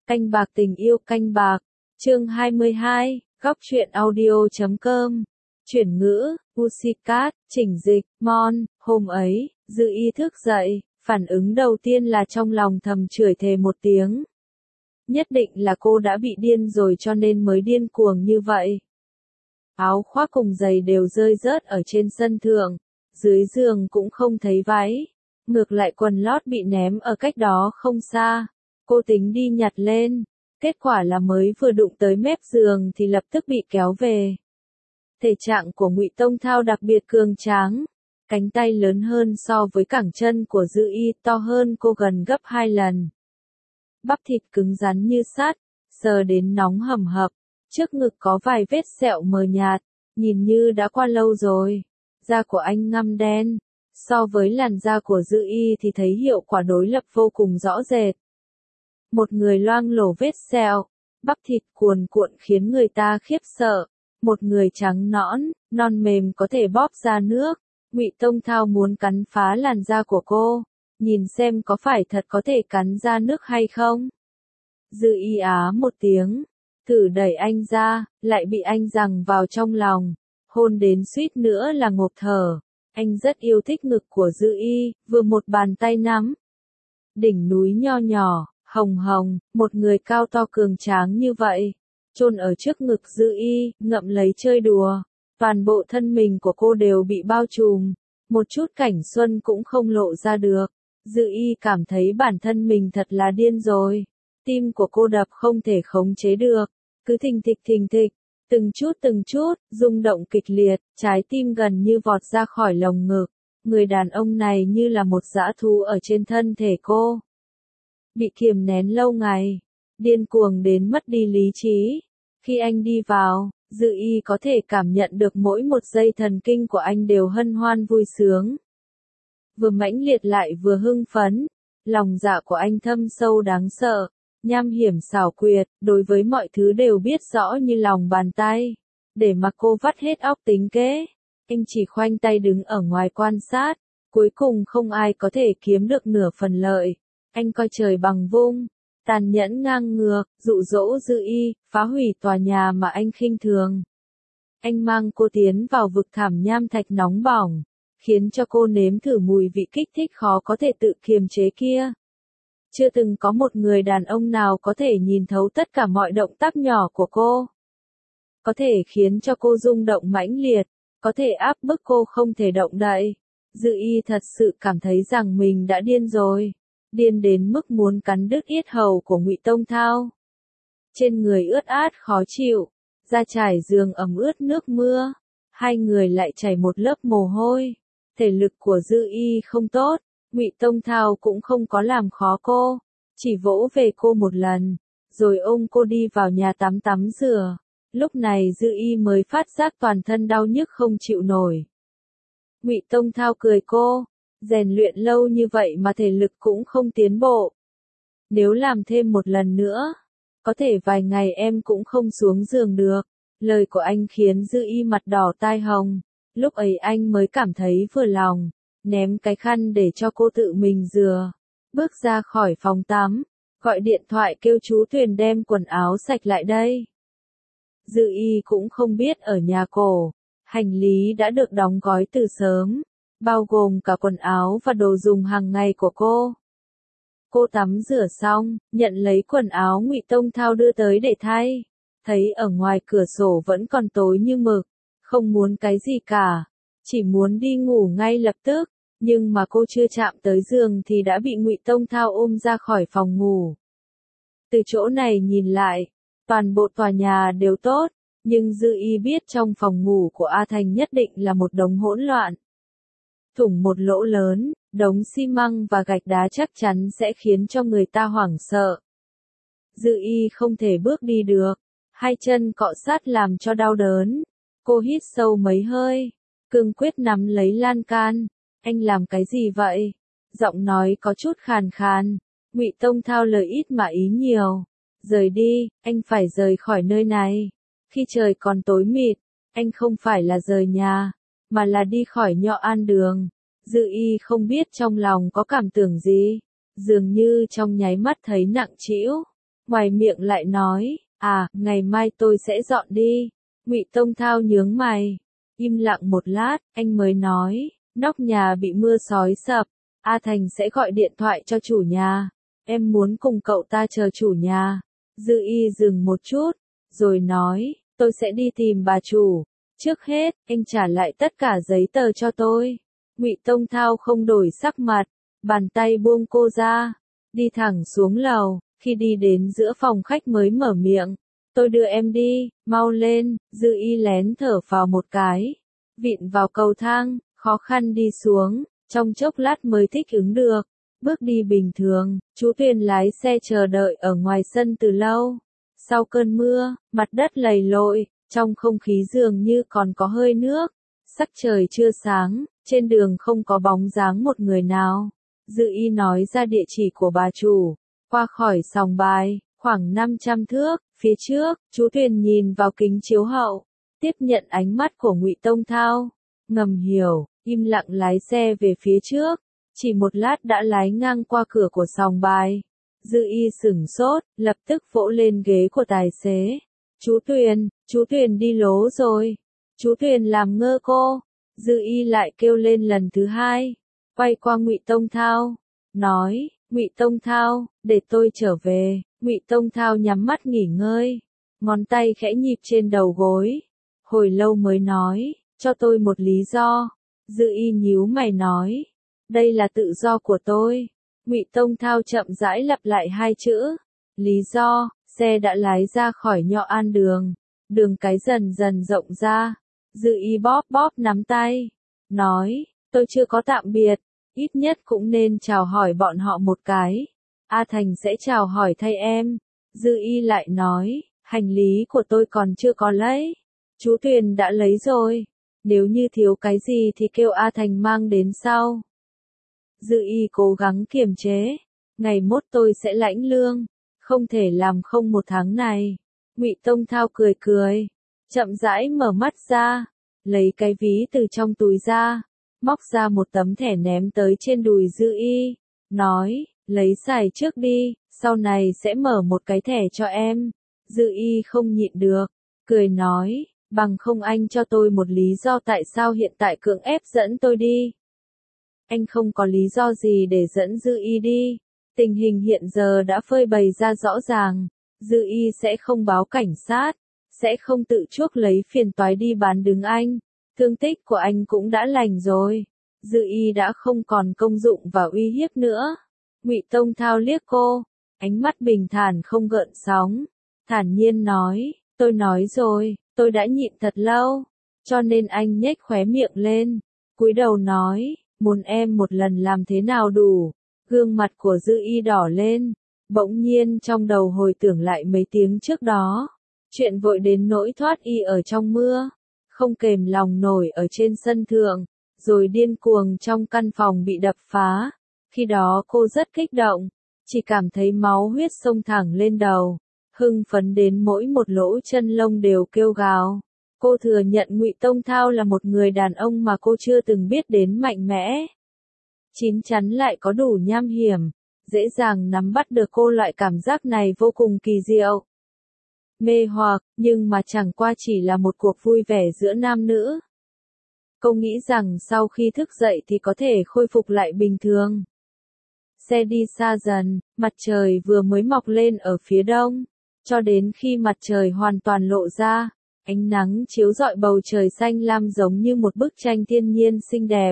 Canh bạc tình yêu canh bạc. Chương 22, góc truyện audio.com. Chuyển ngữ, Pussycat, chỉnh dịch, Mon. Hôm ấy, Dư Y thức dậy, phản ứng đầu tiên là trong lòng thầm chửi thề một tiếng. Nhất định là cô đã bị điên rồi cho nên mới điên cuồng như vậy. Áo khoác cùng giày đều rơi rớt ở trên sân thượng, dưới giường cũng không thấy váy. Ngược lại quần lót bị ném ở cách đó không xa. Cô tính đi nhặt lên, kết quả là mới vừa đụng tới mép giường thì lập tức bị kéo về. Thể trạng của Ngụy Tông Thao đặc biệt cường tráng, cánh tay lớn hơn so với cẳng chân của Dư Y, to hơn cô gần gấp 2 lần. Bắp thịt cứng rắn như sắt, sờ đến nóng hầm hập, trước ngực có vài vết sẹo mờ nhạt, nhìn như đã qua lâu rồi. Da của anh ngăm đen, so với làn da của Dư Y thì thấy hiệu quả đối lập vô cùng rõ rệt. Một người loang lổ vết sẹo, bắp thịt cuồn cuộn khiến người ta khiếp sợ. Một người trắng nõn, non mềm có thể bóp ra nước. Ngụy Tông Thao muốn cắn phá làn da của cô, nhìn xem có phải thật có thể cắn ra nước hay không. Dư Y á một tiếng, thử đẩy anh ra, lại bị anh giằng vào trong lòng, hôn đến suýt nữa là ngộp thở. Anh rất yêu thích ngực của Dư Y, vừa một bàn tay nắm. Đỉnh núi nho nhỏ, hồng hồng, một người cao to cường tráng như vậy, chôn ở trước ngực Dư Y, ngậm lấy chơi đùa. Toàn bộ thân mình của cô đều bị bao trùm, một chút cảnh xuân cũng không lộ ra được. Dư Y cảm thấy bản thân mình thật là điên rồi. Tim của cô đập không thể khống chế được, cứ thình thịch, từng chút, rung động kịch liệt, trái tim gần như vọt ra khỏi lồng ngực. Người đàn ông này như là một dã thú ở trên thân thể cô. Bị kiềm nén lâu ngày, điên cuồng đến mất đi lý trí. Khi anh đi vào, Dư Y có thể cảm nhận được mỗi một giây thần kinh của anh đều hân hoan vui sướng. Vừa mãnh liệt lại vừa hưng phấn, lòng dạ của anh thâm sâu đáng sợ, nham hiểm xảo quyệt, đối với mọi thứ đều biết rõ như lòng bàn tay. Để mặc cô vắt hết óc tính kế, anh chỉ khoanh tay đứng ở ngoài quan sát, cuối cùng không ai có thể kiếm được nửa phần lợi. Anh coi trời bằng vung, tàn nhẫn ngang ngược, dụ dỗ Dư Y, phá hủy tòa nhà mà anh khinh thường. Anh mang cô tiến vào vực thẳm nham thạch nóng bỏng, khiến cho cô nếm thử mùi vị kích thích khó có thể tự kiềm chế kia. Chưa từng có một người đàn ông nào có thể nhìn thấu tất cả mọi động tác nhỏ của cô. Có thể khiến cho cô rung động mãnh liệt, có thể áp bức cô không thể động đậy. Dư Y thật sự cảm thấy rằng mình đã điên rồi. Điên đến mức muốn cắn đứt yết hầu của Ngụy Tông Thao. Trên người ướt át khó chịu, da trải giường ẩm ướt nước mưa, hai người lại chảy một lớp mồ hôi. Thể lực của Dư Y không tốt, Ngụy Tông Thao cũng không có làm khó cô, chỉ vỗ về cô một lần, rồi ôm cô đi vào nhà tắm rửa. Lúc này Dư Y mới phát giác toàn thân đau nhức không chịu nổi. Ngụy Tông Thao cười cô. Rèn luyện lâu như vậy mà thể lực cũng không tiến bộ. Nếu làm thêm một lần nữa, có thể vài ngày em cũng không xuống giường được. Lời của anh khiến Dư Y mặt đỏ tai hồng. Lúc ấy anh mới cảm thấy vừa lòng, ném cái khăn để cho cô tự mình rửa. Bước ra khỏi phòng tắm, gọi điện thoại kêu chú Tuyền đem quần áo sạch lại đây. Dư Y cũng không biết ở nhà cổ, hành lý đã được đóng gói từ sớm, bao gồm cả quần áo và đồ dùng hàng ngày của cô. Cô tắm rửa xong, nhận lấy quần áo Ngụy Tông Thao đưa tới để thay. Thấy ở ngoài cửa sổ vẫn còn tối như mực, không muốn cái gì cả, chỉ muốn đi ngủ ngay lập tức, nhưng mà cô chưa chạm tới giường thì đã bị Ngụy Tông Thao ôm ra khỏi phòng ngủ. Từ chỗ này nhìn lại, toàn bộ tòa nhà đều tốt, nhưng Dư Y biết trong phòng ngủ của A Thành nhất định là một đống hỗn loạn. Thủng một lỗ lớn, đống xi măng và gạch đá chắc chắn sẽ khiến cho người ta hoảng sợ. Dư Y không thể bước đi được, hai chân cọ sát làm cho đau đớn. Cô hít sâu mấy hơi, cương quyết nắm lấy lan can. Anh làm cái gì vậy? Giọng nói có chút khàn khàn. Ngụy Tông Thao lời ít mà ý nhiều. Rời đi, anh phải rời khỏi nơi này. Khi trời còn tối mịt, anh không phải là rời nhà, mà là đi khỏi Nho An Đường. Dư Y không biết trong lòng có cảm tưởng gì, dường như trong nháy mắt thấy nặng trĩu. ngoài miệng lại nói, ngày mai tôi sẽ dọn đi. Ngụy Tông Thao nhướng mày, im lặng một lát, anh mới nói, nóc nhà bị mưa xói sập, A Thành sẽ gọi điện thoại cho chủ nhà, em muốn cùng cậu ta chờ chủ nhà. Dư Y dừng một chút, rồi nói, tôi sẽ đi tìm bà chủ, trước hết, anh trả lại tất cả giấy tờ cho tôi. Ngụy Tông Thao không đổi sắc mặt, bàn tay buông cô ra, đi thẳng xuống lầu, khi đi đến giữa phòng khách mới mở miệng, tôi đưa em đi, mau lên. Dư Y lén thở phào một cái, vịn vào cầu thang, khó khăn đi xuống, trong chốc lát mới thích ứng được, bước đi bình thường. Chú Tuyền lái xe chờ đợi ở ngoài sân từ lâu. Sau cơn mưa, mặt đất lầy lội, trong không khí dường như còn có hơi nước, sắc trời chưa sáng, trên đường không có bóng dáng một người nào. Dư Y nói ra địa chỉ của bà chủ, qua khỏi sòng bài, khoảng 500 thước, phía trước, chú Tuyền nhìn vào kính chiếu hậu, tiếp nhận ánh mắt của Ngụy Tông Thao, ngầm hiểu, im lặng lái xe về phía trước, chỉ một lát đã lái ngang qua cửa của sòng bài. Dư Y sửng sốt, lập tức vỗ lên ghế của tài xế. Chú Tuyền đi lố rồi. Chú Tuyền làm ngơ cô. Dư Y lại kêu lên lần thứ hai, quay qua Ngụy Tông Thao, nói, Ngụy Tông Thao, để tôi trở về. Ngụy Tông Thao nhắm mắt nghỉ ngơi, ngón tay khẽ nhịp trên đầu gối, hồi lâu mới nói, cho tôi một lý do. Dư Y nhíu mày nói, đây là tự do của tôi. Ngụy Tông Thao chậm rãi lặp lại hai chữ, lý do. Xe đã lái ra khỏi Nho An đường, đường cái dần dần rộng ra. Dư Y bóp bóp nắm tay, nói, tôi chưa có tạm biệt, ít nhất cũng nên chào hỏi bọn họ một cái. A Thành sẽ chào hỏi thay em. Dư Y lại nói, hành lý của tôi còn chưa có lấy. Chú Tuyền đã lấy rồi. Nếu như thiếu cái gì thì kêu A Thành mang đến sau. Dư Y cố gắng kiềm chế. Ngày mốt tôi sẽ lãnh lương. Không thể làm không một tháng này. Ngụy Tông Thao cười cười, chậm rãi mở mắt ra, lấy cái ví từ trong túi ra, móc ra một tấm thẻ ném tới trên đùi Dư Y, nói, lấy xài trước đi, sau này sẽ mở một cái thẻ cho em. Dư Y không nhịn được, cười nói, bằng không anh cho tôi một lý do tại sao hiện tại cưỡng ép dẫn tôi đi. Anh không có lý do gì để dẫn Dư Y đi. Tình hình hiện giờ đã phơi bày ra rõ ràng, Dư Y sẽ không báo cảnh sát, sẽ không tự chuốc lấy phiền toái đi bán đứng anh, thương tích của anh cũng đã lành rồi, Dư Y đã không còn công dụng và uy hiếp nữa. Ngụy Tông Thao liếc cô, ánh mắt bình thản không gợn sóng, thản nhiên nói, tôi nói rồi, tôi đã nhịn thật lâu, cho nên anh nhếch khóe miệng lên, cúi đầu nói, muốn em một lần làm thế nào đủ. Gương mặt của Dư Y đỏ lên, bỗng nhiên trong đầu hồi tưởng lại mấy tiếng trước đó. Chuyện vội đến nỗi thoát y ở trong mưa, không kềm lòng nổi ở trên sân thượng, rồi điên cuồng trong căn phòng bị đập phá. Khi đó cô rất kích động, chỉ cảm thấy máu huyết xông thẳng lên đầu, hưng phấn đến mỗi một lỗ chân lông đều kêu gào. Cô thừa nhận Ngụy Tông Thao là một người đàn ông mà cô chưa từng biết đến mạnh mẽ. Chín chắn lại có đủ nham hiểm, dễ dàng nắm bắt được cô loại cảm giác này vô cùng kỳ diệu. Mê hoặc, nhưng mà chẳng qua chỉ là một cuộc vui vẻ giữa nam nữ. Cô nghĩ rằng sau khi thức dậy thì có thể khôi phục lại bình thường. Xe đi xa dần, mặt trời vừa mới mọc lên ở phía đông, cho đến khi mặt trời hoàn toàn lộ ra, ánh nắng chiếu rọi bầu trời xanh lam giống như một bức tranh thiên nhiên xinh đẹp.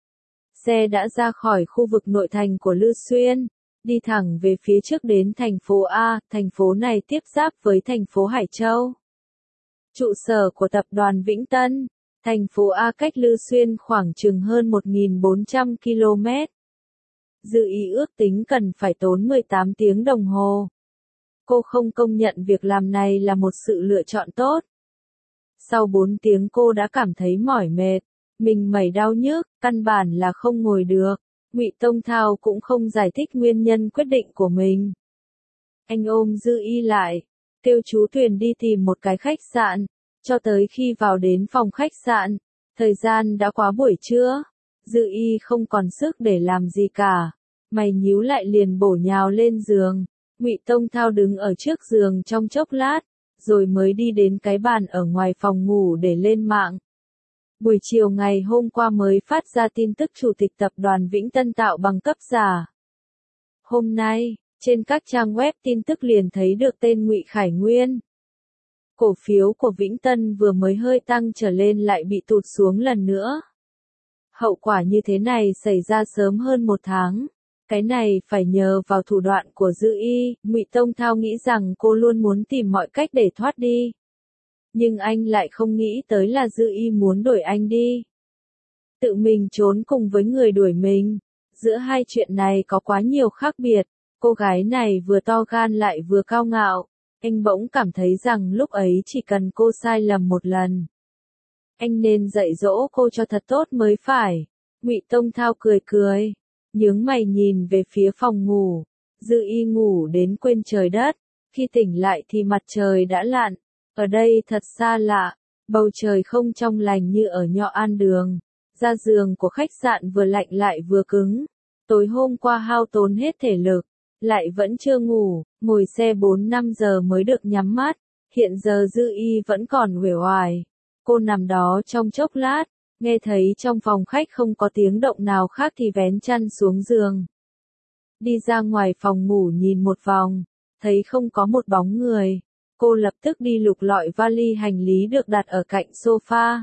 Xe đã ra khỏi khu vực nội thành của Lư Xuyên, đi thẳng về phía trước đến thành phố A, thành phố này tiếp giáp với thành phố Hải Châu. Trụ sở của tập đoàn Vĩnh Tân, thành phố A cách Lư Xuyên khoảng chừng hơn 1.400 km. Dư Y ước tính cần phải tốn 18 tiếng đồng hồ. Cô không công nhận việc làm này là một sự lựa chọn tốt. Sau 4 tiếng cô đã cảm thấy mỏi mệt. Mình mẩy đau nhức, căn bản là không ngồi được. Ngụy Tông Thao cũng không giải thích nguyên nhân quyết định của mình. Anh ôm Dư Y lại, kêu chú Tuyền đi tìm một cái khách sạn, cho tới khi vào đến phòng khách sạn, thời gian đã quá buổi trưa. Dư Y không còn sức để làm gì cả, mày nhíu lại liền bổ nhào lên giường, Ngụy Tông Thao đứng ở trước giường trong chốc lát, rồi mới đi đến cái bàn ở ngoài phòng ngủ để lên mạng. Buổi chiều ngày hôm qua mới phát ra tin tức chủ tịch tập đoàn Vĩnh Tân tạo bằng cấp giả. Hôm nay, trên các trang web tin tức liền thấy được tên Ngụy Khải Nguyên. Cổ phiếu của Vĩnh Tân vừa mới hơi tăng trở lên lại bị tụt xuống lần nữa. Hậu quả như thế này xảy ra sớm hơn một tháng. Cái này phải nhờ vào thủ đoạn của Dư Y. Ngụy Tông Thao nghĩ rằng cô luôn muốn tìm mọi cách để thoát đi. Nhưng anh lại không nghĩ tới là Dư Y muốn đuổi anh đi. Tự mình trốn cùng với người đuổi mình. Giữa hai chuyện này có quá nhiều khác biệt. Cô gái này vừa to gan lại vừa cao ngạo. Anh bỗng cảm thấy rằng lúc ấy chỉ cần cô sai lầm một lần, anh nên dạy dỗ cô cho thật tốt mới phải. Ngụy Tông Thao cười cười, nhướng mày nhìn về phía phòng ngủ. Dư Y ngủ đến quên trời đất. Khi tỉnh lại thì mặt trời đã lặn. Ở đây thật xa lạ, bầu trời không trong lành như ở Nho An Đường. Ra giường của khách sạn vừa lạnh lại vừa cứng. Tối hôm qua hao tốn hết thể lực, lại vẫn chưa ngủ, ngồi xe 4-5 giờ mới được nhắm mắt. Hiện giờ Dư Y vẫn còn uể oải. Cô nằm đó trong chốc lát, nghe thấy trong phòng khách không có tiếng động nào khác thì vén chăn xuống giường. Đi ra ngoài phòng ngủ nhìn một vòng, thấy không có một bóng người. Cô lập tức đi lục lọi vali hành lý được đặt ở cạnh sofa.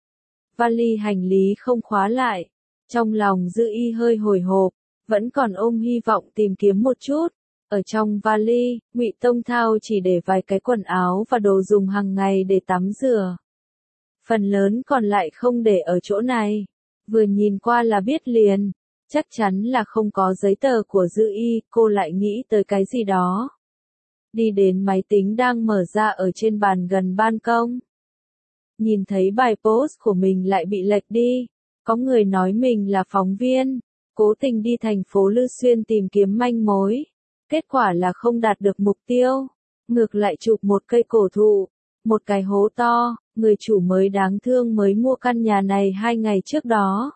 Vali hành lý không khóa lại. Trong lòng Dư Y hơi hồi hộp, vẫn còn ôm hy vọng tìm kiếm một chút. Ở trong vali, Ngụy Tông Thao chỉ để vài cái quần áo và đồ dùng hàng ngày để tắm rửa. Phần lớn còn lại không để ở chỗ này. Vừa nhìn qua là biết liền. Chắc chắn là không có giấy tờ của Dư Y. Cô lại nghĩ tới cái gì đó. Đi đến máy tính đang mở ra ở trên bàn gần ban công. Nhìn thấy bài post của mình lại bị lệch đi. Có người nói mình là phóng viên, cố tình đi thành phố Lư Xuyên tìm kiếm manh mối. Kết quả là không đạt được mục tiêu. Ngược lại chụp một cây cổ thụ, một cái hố to, người chủ mới đáng thương mới mua căn nhà này 2 ngày trước đó.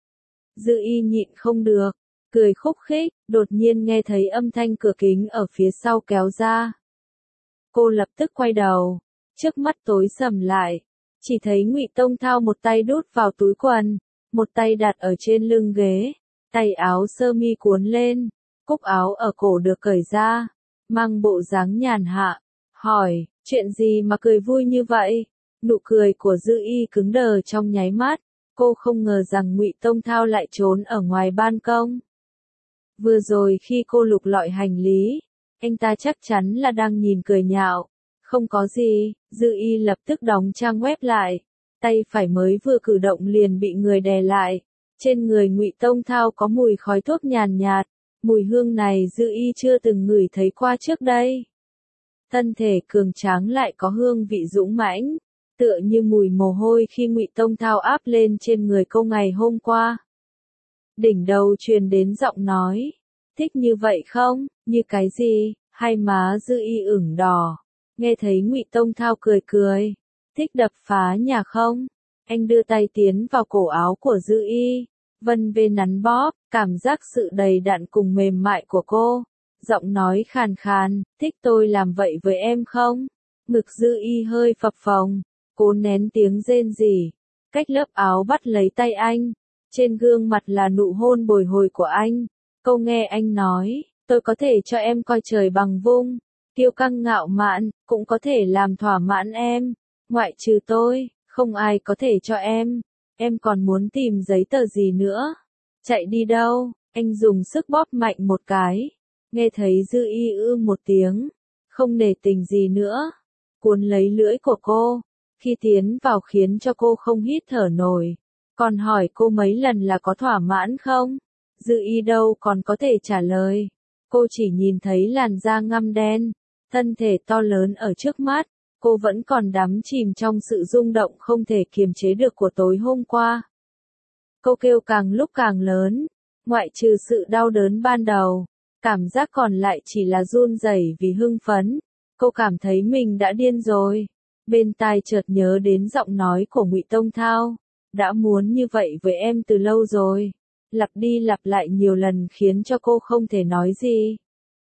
Dư Y nhịn không được, cười khúc khích, đột nhiên nghe thấy âm thanh cửa kính ở phía sau kéo ra. Cô lập tức quay đầu, trước mắt tối sầm lại, chỉ thấy Ngụy Tông Thao một tay đút vào túi quần, một tay đặt ở trên lưng ghế, tay áo sơ mi cuốn lên, cúc áo ở cổ được cởi ra, mang bộ dáng nhàn hạ, hỏi, chuyện gì mà cười vui như vậy? Nụ cười của Dư Y cứng đờ trong nháy mắt, cô không ngờ rằng Ngụy Tông Thao lại trốn ở ngoài ban công. Vừa rồi khi cô lục lọi hành lý, anh ta chắc chắn là đang nhìn cười nhạo. Không có gì, Dư Y lập tức đóng trang web lại. Tay phải mới vừa cử động liền bị người đè lại. Trên người Ngụy Tông Thao có mùi khói thuốc nhàn nhạt. Mùi hương này Dư Y chưa từng ngửi thấy qua trước đây. Thân thể cường tráng lại có hương vị dũng mãnh, tựa như mùi mồ hôi khi Ngụy Tông Thao áp lên trên người cô ngày hôm qua. Đỉnh đầu truyền đến giọng nói, thích như vậy không? Như cái gì? Hai má Dư Y ửng đỏ. Nghe thấy Ngụy Tông Thao cười cười, thích đập phá nhà không? Anh đưa tay tiến vào cổ áo của Dư Y, vân vê nắn bóp, cảm giác sự đầy đặn cùng mềm mại của cô. Giọng nói khàn khàn, thích tôi làm vậy với em không? Ngực Dư Y hơi phập phồng, cố nén tiếng rên rỉ, cách lớp áo bắt lấy tay anh. Trên gương mặt là nụ hôn bồi hồi của anh. Câu nghe anh nói, tôi có thể cho em coi trời bằng vung, kiêu căng ngạo mạn, cũng có thể làm thỏa mãn em. Ngoại trừ tôi, không ai có thể cho em còn muốn tìm giấy tờ gì nữa? Chạy đi đâu? Anh dùng sức bóp mạnh một cái. Nghe thấy Dư Y một tiếng, không nể tình gì nữa, cuốn lấy lưỡi của cô, khi tiến vào khiến cho cô không hít thở nổi. Còn hỏi cô mấy lần là có thỏa mãn không? Dư Y đâu còn có thể trả lời. Cô chỉ nhìn thấy làn da ngăm đen, thân thể to lớn ở trước mắt. Cô vẫn còn đắm chìm trong sự rung động không thể kiềm chế được của tối hôm qua. Cô kêu càng lúc càng lớn, ngoại trừ sự đau đớn ban đầu, cảm giác còn lại chỉ là run rẩy vì hưng phấn. Cô cảm thấy mình đã điên rồi. Bên tai chợt nhớ đến giọng nói của Ngụy Tông Thao. Đã muốn như vậy với em từ lâu rồi. Lặp đi lặp lại nhiều lần khiến cho cô không thể nói gì.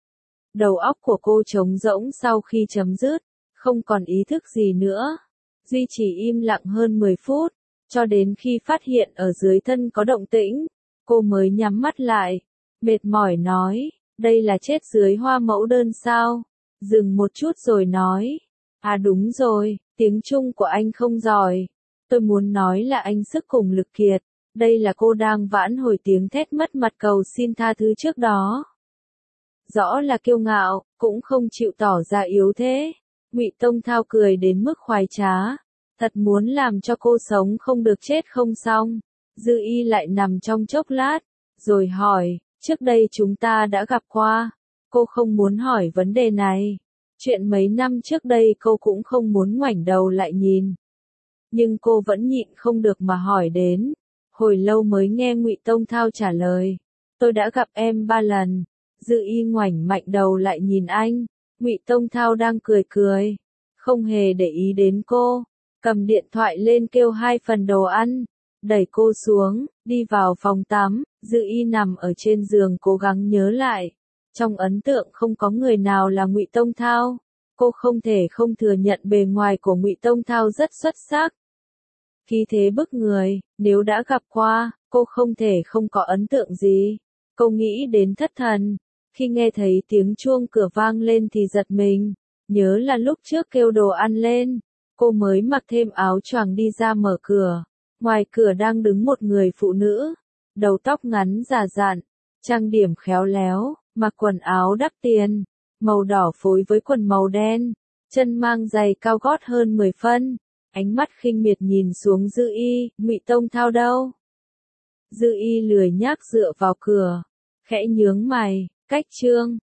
Đầu óc của cô trống rỗng sau khi chấm dứt, không còn ý thức gì nữa. Duy trì im lặng hơn 10 phút, cho đến khi phát hiện ở dưới thân có động tĩnh, cô mới nhắm mắt lại, mệt mỏi nói, đây là chết dưới hoa mẫu đơn sao? Dừng một chút rồi nói, à đúng rồi, tiếng Trung của anh không giỏi. Tôi muốn nói là anh sức cùng lực kiệt, đây là cô đang vãn hồi tiếng thét mất mặt cầu xin tha thứ trước đó. Rõ là kiêu ngạo, cũng không chịu tỏ ra yếu thế. Ngụy Tông Thao cười đến mức khoái trá, thật muốn làm cho cô sống không được chết không xong. Dư Y lại nằm trong chốc lát, rồi hỏi, trước đây chúng ta đã gặp qua. Cô không muốn hỏi vấn đề này. Chuyện mấy năm trước đây cô cũng không muốn ngoảnh đầu lại nhìn. Nhưng cô vẫn nhịn không được mà hỏi đến. Hồi lâu mới nghe Ngụy Tông Thao trả lời, tôi đã gặp em 3 lần. Dư Y ngoảnh mạnh đầu lại nhìn anh. Ngụy Tông Thao đang cười cười, không hề để ý đến cô, cầm điện thoại lên kêu 2 phần đồ ăn, đẩy cô xuống, đi vào phòng tắm. Dư Y nằm ở trên giường cố gắng nhớ lại, trong ấn tượng không có người nào là Ngụy Tông Thao. Cô không thể không thừa nhận bề ngoài của Ngụy Tông Thao rất xuất sắc, khí thế bức người. Nếu đã gặp qua, cô không thể không có ấn tượng gì. Cô nghĩ đến Thất Thần. Khi nghe thấy tiếng chuông cửa vang lên thì giật mình, nhớ là lúc trước kêu đồ ăn lên, cô mới mặc thêm áo choàng đi ra mở cửa. Ngoài cửa đang đứng một người phụ nữ, đầu tóc ngắn già dặn, trang điểm khéo léo, mặc quần áo đắt tiền, màu đỏ phối với quần màu đen, chân mang giày cao gót hơn 10 phân, ánh mắt khinh miệt nhìn xuống Dư Y. Ngụy Tông Thao đâu? Dư Y lười nhác dựa vào cửa, khẽ nhướng mày, cách Trương